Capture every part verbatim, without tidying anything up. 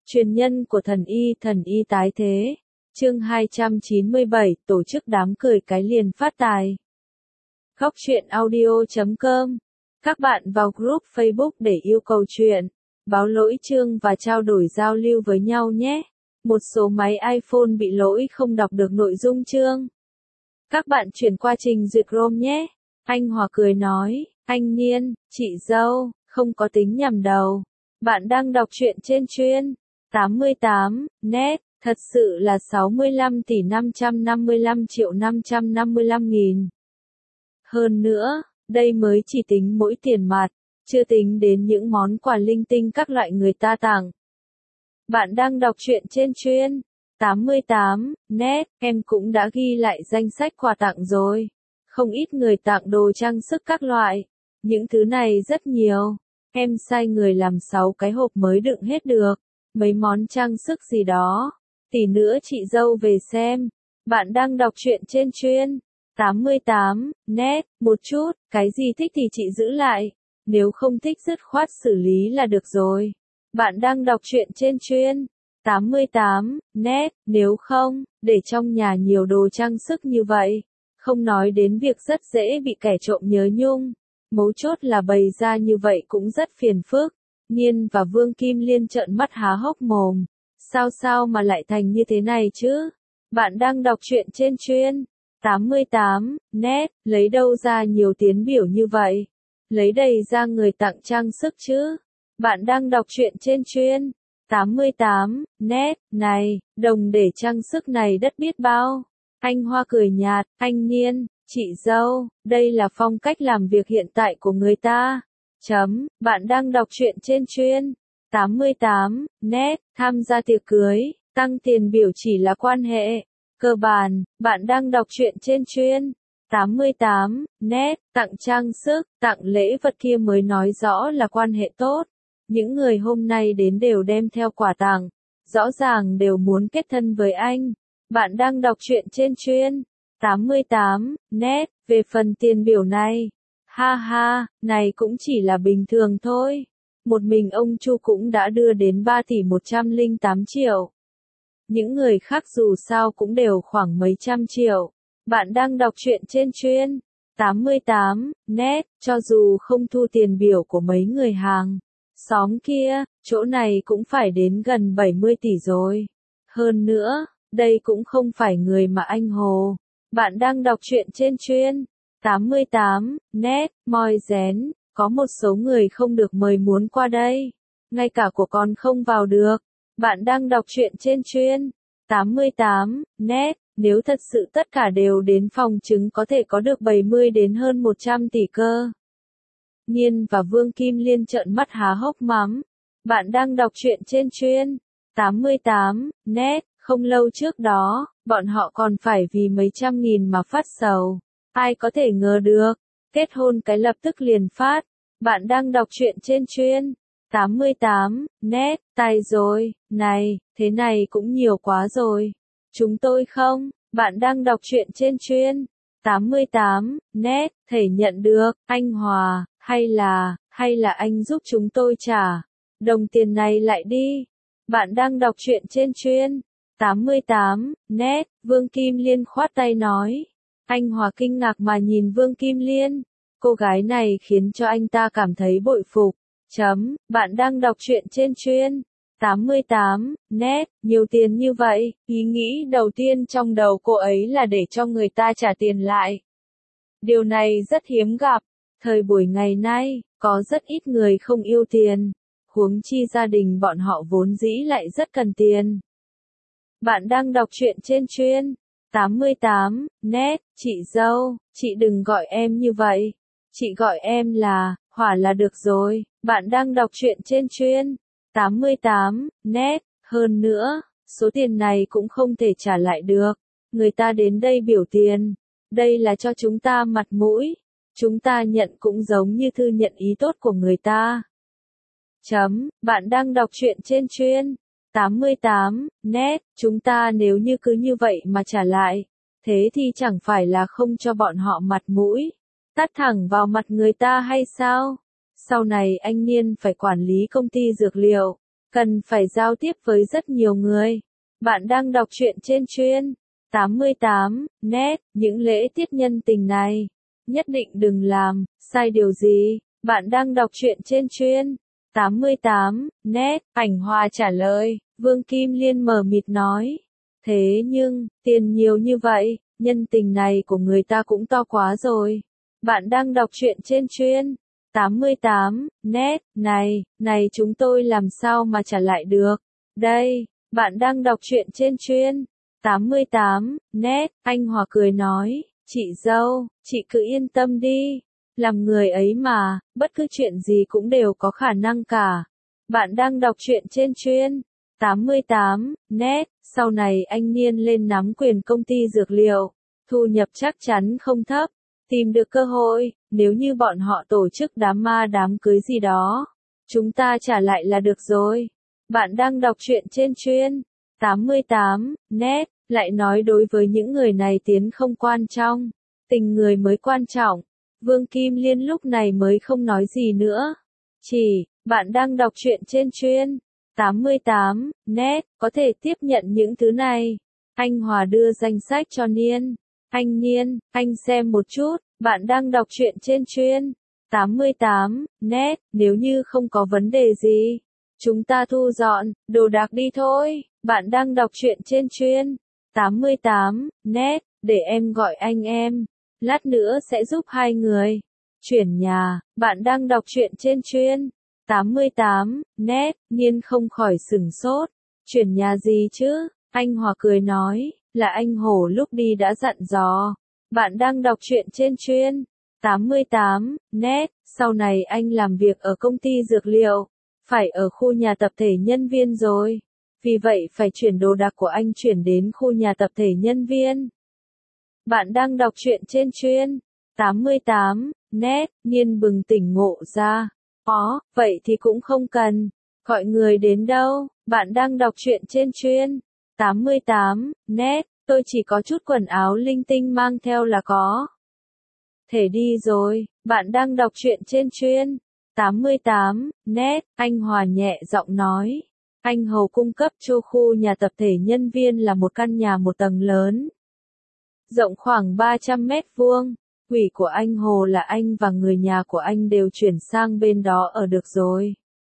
Truyền nhân của thần y, thần y tái thế. Chương hai trăm chín mươi bảy, tổ chức đám cười cái liền phát tài. Góc truyện audio chấm com. Các bạn vào group Facebook để yêu cầu chuyện, báo lỗi chương và trao đổi giao lưu với nhau nhé. Một số máy iPhone bị lỗi không đọc được nội dung chương. Các bạn chuyển qua trình duyệt Chrome nhé. Anh Hòa cười nói, anh Niên, chị dâu, không có tính nhầm đầu. Bạn đang đọc truyện trên chuyên tám mươi tám net, thật sự là sáu mươi lăm tỷ năm trăm năm mươi lăm triệu năm trăm năm mươi lăm nghìn. Hơn nữa, đây mới chỉ tính mỗi tiền mặt, chưa tính đến những món quà linh tinh các loại người ta tặng. Bạn đang đọc truyện trên chuyên tám mươi tám net, em cũng đã ghi lại danh sách quà tặng rồi. Không ít người tặng đồ trang sức các loại. Những thứ này rất nhiều. Em sai người làm sáu cái hộp mới đựng hết được. Mấy món trang sức gì đó. Tí nữa chị dâu về xem. Bạn đang đọc truyện trên chuyên tám mươi tám net, một chút, cái gì thích thì chị giữ lại. Nếu không thích dứt khoát xử lý là được rồi. Bạn đang đọc truyện trên chuyên tám mươi tám net, nếu không, để trong nhà nhiều đồ trang sức như vậy. Không nói đến việc rất dễ bị kẻ trộm nhớ nhung. Mấu chốt là bày ra như vậy cũng rất phiền phức. Nhiên và Vương Kim Liên trợn mắt há hốc mồm. Sao sao mà lại thành như thế này chứ? Bạn đang đọc truyện trên chuyên tám mươi tám net, lấy đâu ra nhiều tiến biểu như vậy? Lấy đầy ra người tặng trang sức chứ? Bạn đang đọc truyện trên chuyên tám mươi tám net, này, đồng để trang sức này đất biết bao. Anh Hoa cười nhạt, anh Niên, chị dâu, đây là phong cách làm việc hiện tại của người ta. Chấm, bạn đang đọc truyện trên chuyên tám mươi tám net, tham gia tiệc cưới, tăng tiền biểu chỉ là quan hệ cơ bản. Bạn đang đọc truyện trên chuyên tám mươi tám net, tặng trang sức, tặng lễ vật kia mới nói rõ là quan hệ tốt. Những người hôm nay đến đều đem theo quà tặng, rõ ràng đều muốn kết thân với anh. Bạn đang đọc truyện trên chuyên tám mươi tám net, về phần tiền biểu này. Ha ha, này cũng chỉ là bình thường thôi. Một mình ông Chu cũng đã đưa đến ba tỷ một trăm lẻ tám triệu. Những người khác dù sao cũng đều khoảng mấy trăm triệu. Bạn đang đọc truyện trên chuyên tám mươi tám net, cho dù không thu tiền biểu của mấy người hàng xóm kia, chỗ này cũng phải đến gần bảy mươi tỷ rồi. Hơn nữa, đây cũng không phải người mà anh hồ. Bạn đang đọc truyện trên chuyên tám mươi tám net, moi rén, có một số người không được mời muốn qua đây. Ngay cả của con không vào được. Bạn đang đọc truyện trên chuyên tám mươi tám net, nếu thật sự tất cả đều đến phòng chứng có thể có được bảy mươi đến hơn một trăm tỷ cơ. Nhiên và Vương Kim Liên trợn mắt há hốc mắm. Bạn đang đọc truyện trên chuyên tám mươi tám net, không lâu trước đó, bọn họ còn phải vì mấy trăm nghìn mà phát sầu. Ai có thể ngờ được, kết hôn cái lập tức liền phát. Bạn đang đọc truyện trên chuyên tám mươi tám net, tài rồi, này, thế này cũng nhiều quá rồi. Chúng tôi không, bạn đang đọc truyện trên chuyên tám mươi tám net, thể nhận được, anh Hòa, hay là, hay là anh giúp chúng tôi trả đồng tiền này lại đi. Bạn đang đọc truyện trên chuyên tám mươi tám net, Vương Kim Liên khoát tay nói. Anh Hòa kinh ngạc mà nhìn Vương Kim Liên. Cô gái này khiến cho anh ta cảm thấy bội phục. Chấm, bạn đang đọc truyện trên chuyên tám mươi tám net, nhiều tiền như vậy, ý nghĩ đầu tiên trong đầu cô ấy là để cho người ta trả tiền lại. Điều này rất hiếm gặp. Thời buổi ngày nay, có rất ít người không yêu tiền. Huống chi gia đình bọn họ vốn dĩ lại rất cần tiền. Bạn đang đọc truyện trên chuyên tám mươi tám net, chị dâu, chị đừng gọi em như vậy. Chị gọi em là Hỏa là được rồi. Bạn đang đọc truyện trên chuyên tám mươi tám net, hơn nữa, số tiền này cũng không thể trả lại được. Người ta đến đây biểu tiền, đây là cho chúng ta mặt mũi. Chúng ta nhận cũng giống như thư nhận ý tốt của người ta. Chấm, bạn đang đọc truyện trên chuyên tám mươi tám net, chúng ta nếu như cứ như vậy mà trả lại, thế thì chẳng phải là không cho bọn họ mặt mũi, tát thẳng vào mặt người ta hay sao? Sau này anh Niên phải quản lý công ty dược liệu, cần phải giao tiếp với rất nhiều người. Bạn đang đọc truyện trên chuyên tám mươi tám net, những lễ tiết nhân tình này, nhất định đừng làm sai điều gì. Bạn đang đọc truyện trên chuyên tám mươi tám net, Ảnh Hòa trả lời, Vương Kim Liên mờ mịt nói. Thế nhưng, tiền nhiều như vậy, nhân tình này của người ta cũng to quá rồi. Bạn đang đọc truyện trên chuyên tám mươi tám net, này, này chúng tôi làm sao mà trả lại được. Đây, bạn đang đọc truyện trên chuyên tám mươi tám net, anh Hòa cười nói, chị dâu, chị cứ yên tâm đi. Làm người ấy mà, bất cứ chuyện gì cũng đều có khả năng cả. Bạn đang đọc truyện trên chuyên tám mươi tám net, sau này anh Niên lên nắm quyền công ty dược liệu, thu nhập chắc chắn không thấp. Tìm được cơ hội, nếu như bọn họ tổ chức đám ma đám cưới gì đó, chúng ta trả lại là được rồi. Bạn đang đọc truyện trên chuyên tám mươi tám net, lại nói đối với những người này tiến không quan trọng, tình người mới quan trọng. Vương Kim Liên lúc này mới không nói gì nữa. Chỉ, bạn đang đọc truyện trên chuyên tám mươi tám net, có thể tiếp nhận những thứ này. Anh Hòa đưa danh sách cho Niên. Anh Niên, anh xem một chút, bạn đang đọc truyện trên chuyên tám mươi tám net, nếu như không có vấn đề gì, chúng ta thu dọn đồ đạc đi thôi. Bạn đang đọc truyện trên chuyên tám mươi tám net, để em gọi anh em, lát nữa sẽ giúp hai người chuyển nhà. Bạn đang đọc truyện trên chuyên tám mươi tám net, Niên không khỏi sửng sốt. Chuyển nhà gì chứ? Anh Hòa cười nói, là anh Hổ lúc đi đã dặn dò. Bạn đang đọc truyện trên chuyên tám mươi tám net, sau này anh làm việc ở công ty dược liệu, phải ở khu nhà tập thể nhân viên rồi. Vì vậy phải chuyển đồ đạc của anh chuyển đến khu nhà tập thể nhân viên. Bạn đang đọc truyện trên chuyên tám mươi tám net, Niên bừng tỉnh ngộ ra. Ó, vậy thì cũng không cần gọi người đến đâu. Bạn đang đọc truyện trên chuyên tám mươi tám net, tôi chỉ có chút quần áo linh tinh mang theo là có thể đi rồi. Bạn đang đọc truyện trên chuyên tám mươi tám net, anh Hòa nhẹ giọng nói. Anh Hầu cung cấp cho khu nhà tập thể nhân viên là một căn nhà một tầng lớn, rộng khoảng ba trăm mét vuông. Quỷ của anh Hồ là anh và người nhà của anh đều chuyển sang bên đó ở được rồi.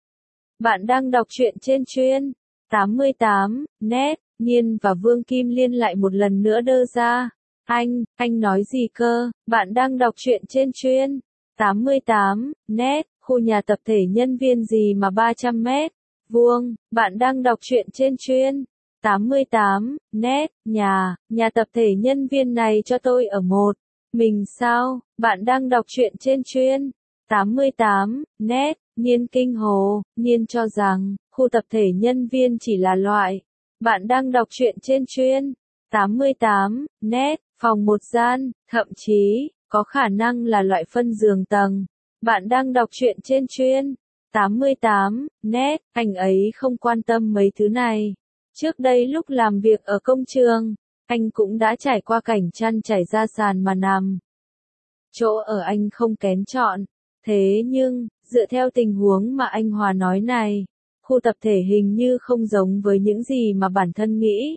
Bạn đang đọc truyện trên chuyên tám mươi tám net, Niên và Vương Kim Liên lại một lần nữa đơ ra. Anh, anh nói gì cơ? Bạn đang đọc truyện trên chuyên tám mươi tám net, khu nhà tập thể nhân viên gì mà ba trăm mét vuông? Bạn đang đọc truyện trên chuyên tám mươi tám net, nhà, nhà tập thể nhân viên này cho tôi ở một mình sao? Bạn đang đọc truyện trên chuyên tám mươi tám net, Niên kinh hồ, Niên cho rằng khu tập thể nhân viên chỉ là loại. Bạn đang đọc truyện trên chuyên tám mươi tám net, phòng một gian, thậm chí có khả năng là loại phân giường tầng. Bạn đang đọc truyện trên chuyên tám mươi tám net, anh ấy không quan tâm mấy thứ này. Trước đây lúc làm việc ở công trường, anh cũng đã trải qua cảnh chăn trải ra sàn mà nằm. Chỗ ở anh không kén chọn. Thế nhưng, dựa theo tình huống mà anh Hòa nói này, khu tập thể hình như không giống với những gì mà bản thân nghĩ.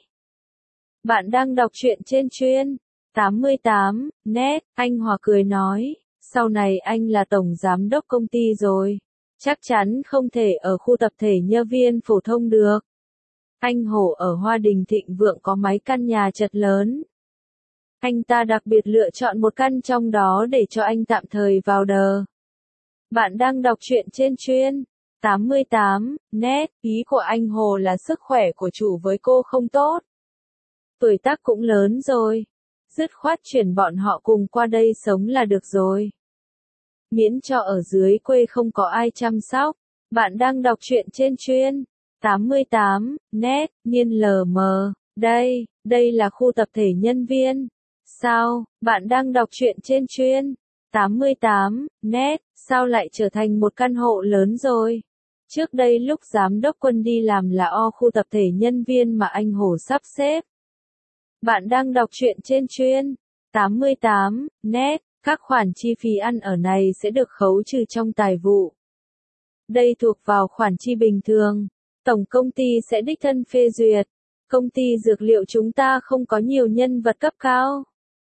Bạn đang đọc truyện trên chuyên tám mươi tám net, anh Hòa cười nói, sau này anh là tổng giám đốc công ty rồi, chắc chắn không thể ở khu tập thể nhân viên phổ thông được. Anh Hổ ở Hoa Đình thịnh vượng có mấy căn nhà chật lớn. Anh ta đặc biệt lựa chọn một căn trong đó để cho anh tạm thời vào đờ. Bạn đang đọc truyện trên chuyên tám mươi tám net, ý của anh Hồ là sức khỏe của chủ với cô không tốt. Tuổi tác cũng lớn rồi, dứt khoát chuyển bọn họ cùng qua đây sống là được rồi. Miễn cho ở dưới quê không có ai chăm sóc. Bạn đang đọc truyện trên chuyên tám mươi tám net, Niên lờ mờ, đây, đây là khu tập thể nhân viên. Sao, bạn đang đọc truyện trên chuyên tám mươi tám net, sao lại trở thành một căn hộ lớn rồi? Trước đây lúc giám đốc Quân đi làm là o khu tập thể nhân viên mà anh Hổ sắp xếp. Bạn đang đọc truyện trên chuyên tám mươi tám net, các khoản chi phí ăn ở này sẽ được khấu trừ trong tài vụ. Đây thuộc vào khoản chi bình thường. Tổng công ty sẽ đích thân phê duyệt. Công ty dược liệu chúng ta không có nhiều nhân vật cấp cao.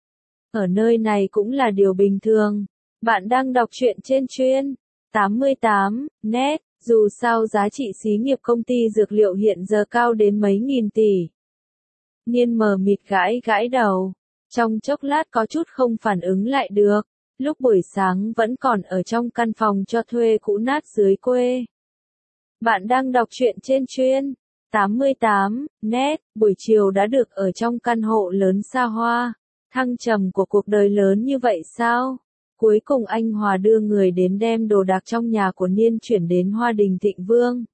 Ở nơi này cũng là điều bình thường. Bạn đang đọc truyện trên chuyên tám mươi tám net, dù sao giá trị xí nghiệp công ty dược liệu hiện giờ cao đến mấy nghìn tỷ. Niên mờ mịt gãi gãi đầu, trong chốc lát có chút không phản ứng lại được, lúc buổi sáng vẫn còn ở trong căn phòng cho thuê cũ nát dưới quê. Bạn đang đọc truyện trên chuyên tám mươi tám net, buổi chiều đã được ở trong căn hộ lớn xa hoa, thăng trầm của cuộc đời lớn như vậy sao? Cuối cùng anh Hòa đưa người đến đem đồ đạc trong nhà của Niên chuyển đến Hoa Đình Thịnh Vương.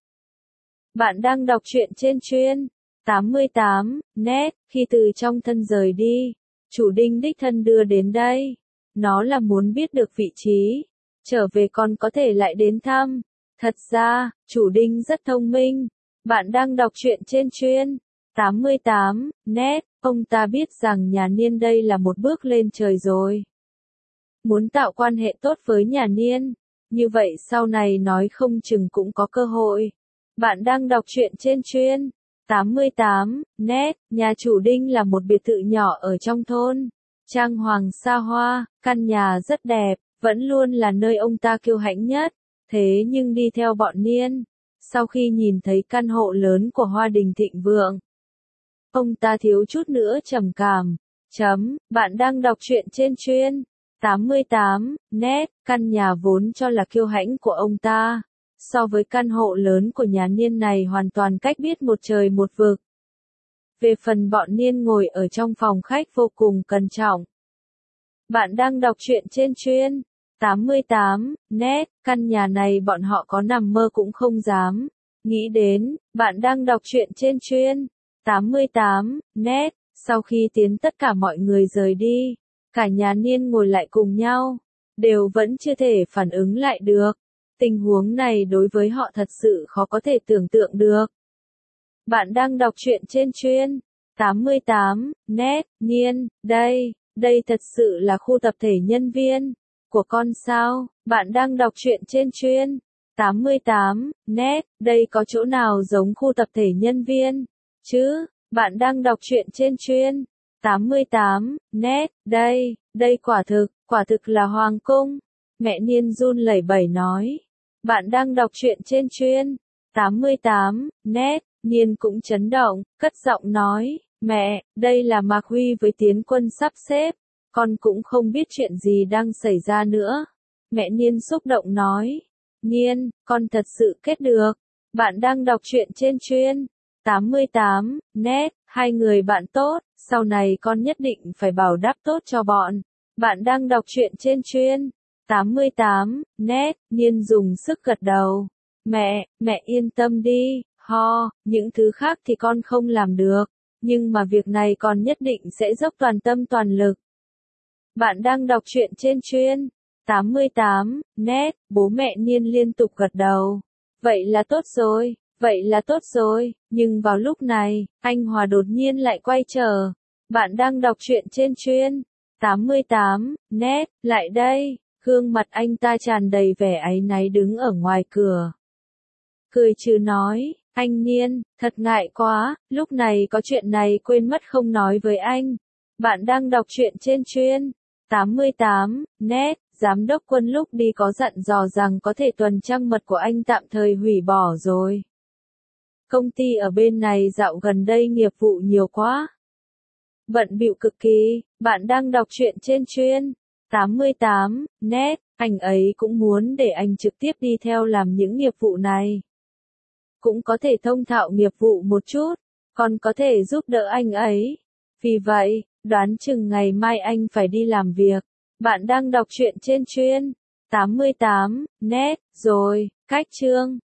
Bạn đang đọc truyện trên chuyên tám mươi tám net, khi từ trong thân rời đi, chủ Đinh đích thân đưa đến đây. Nó là muốn biết được vị trí, trở về còn có thể lại đến thăm. Thật ra, chủ Đinh rất thông minh. Bạn đang đọc truyện trên chuyên tám mươi tám net, ông ta biết rằng nhà Niên đây là một bước lên trời rồi. Muốn tạo quan hệ tốt với nhà Niên, như vậy sau này nói không chừng cũng có cơ hội. Bạn đang đọc truyện trên chuyên tám mươi tám net, nhà chủ Đinh là một biệt thự nhỏ ở trong thôn. Trang hoàng xa hoa, căn nhà rất đẹp, vẫn luôn là nơi ông ta kiêu hãnh nhất. Thế nhưng đi theo bọn Niên, sau khi nhìn thấy căn hộ lớn của Hoa Đình Thịnh Vượng, ông ta thiếu chút nữa trầm cảm. Chấm, bạn đang đọc truyện trên chuyên tám mươi tám net, căn nhà vốn cho là kiêu hãnh của ông ta, so với căn hộ lớn của nhà Niên này hoàn toàn cách biệt một trời một vực. Về phần bọn Niên ngồi ở trong phòng khách vô cùng cẩn trọng. Bạn đang đọc truyện trên chuyên tám mươi tám net, căn nhà này bọn họ có nằm mơ cũng không dám nghĩ đến. Bạn đang đọc truyện trên chuyên tám mươi tám net, sau khi tiến tất cả mọi người rời đi, cả nhà Niên ngồi lại cùng nhau, đều vẫn chưa thể phản ứng lại được. Tình huống này đối với họ thật sự khó có thể tưởng tượng được. Bạn đang đọc truyện trên chuyên tám mươi tám net, Niên, đây, đây thật sự là khu tập thể nhân viên của con sao? Bạn đang đọc truyện trên chuyên tám mươi tám net, đây có chỗ nào giống khu tập thể nhân viên chứ? Bạn đang đọc truyện trên chuyên tám mươi tám net, đây, đây quả thực, quả thực là hoàng cung. Mẹ Niên run lẩy bẩy nói. Bạn đang đọc truyện trên chuyên tám mươi tám net, Niên cũng chấn động, cất giọng nói, mẹ, đây là Mạc Huy với Tiến Quân sắp xếp, con cũng không biết chuyện gì đang xảy ra nữa. Mẹ Niên xúc động nói, Niên, con thật sự kết được. Bạn đang đọc truyện trên chuyên tám mươi tám net, hai người bạn tốt, sau này con nhất định phải bảo đáp tốt cho bọn. Bạn đang đọc truyện trên chuyên tám mươi tám net, Niên dùng sức gật đầu. Mẹ, mẹ yên tâm đi, ho, những thứ khác thì con không làm được, nhưng mà việc này con nhất định sẽ dốc toàn tâm toàn lực. Bạn đang đọc truyện trên chuyên tám mươi tám net, bố mẹ Niên liên tục gật đầu. Vậy là tốt rồi, vậy là tốt rồi, nhưng vào lúc này, anh Hòa đột nhiên lại quay trở. Bạn đang đọc truyện trên chuyên tám mươi tám net, lại đây, gương mặt anh ta tràn đầy vẻ áy náy đứng ở ngoài cửa. Cười trừ nói, anh Niên, thật ngại quá, lúc này có chuyện này quên mất không nói với anh. Bạn đang đọc truyện trên chuyên tám mươi tám net, giám đốc Quân lúc đi có dặn dò rằng có thể tuần trăng mật của anh tạm thời hủy bỏ rồi. Công ty ở bên này dạo gần đây nghiệp vụ nhiều quá. Bận bịu cực kỳ. Bạn đang đọc truyện trên chuyên tám mươi tám net, anh ấy cũng muốn để anh trực tiếp đi theo làm những nghiệp vụ này. Cũng có thể thông thạo nghiệp vụ một chút, còn có thể giúp đỡ anh ấy. Vì vậy, đoán chừng ngày mai anh phải đi làm việc. Bạn đang đọc truyện trên chuyên tám mươi tám net, rồi, cách chương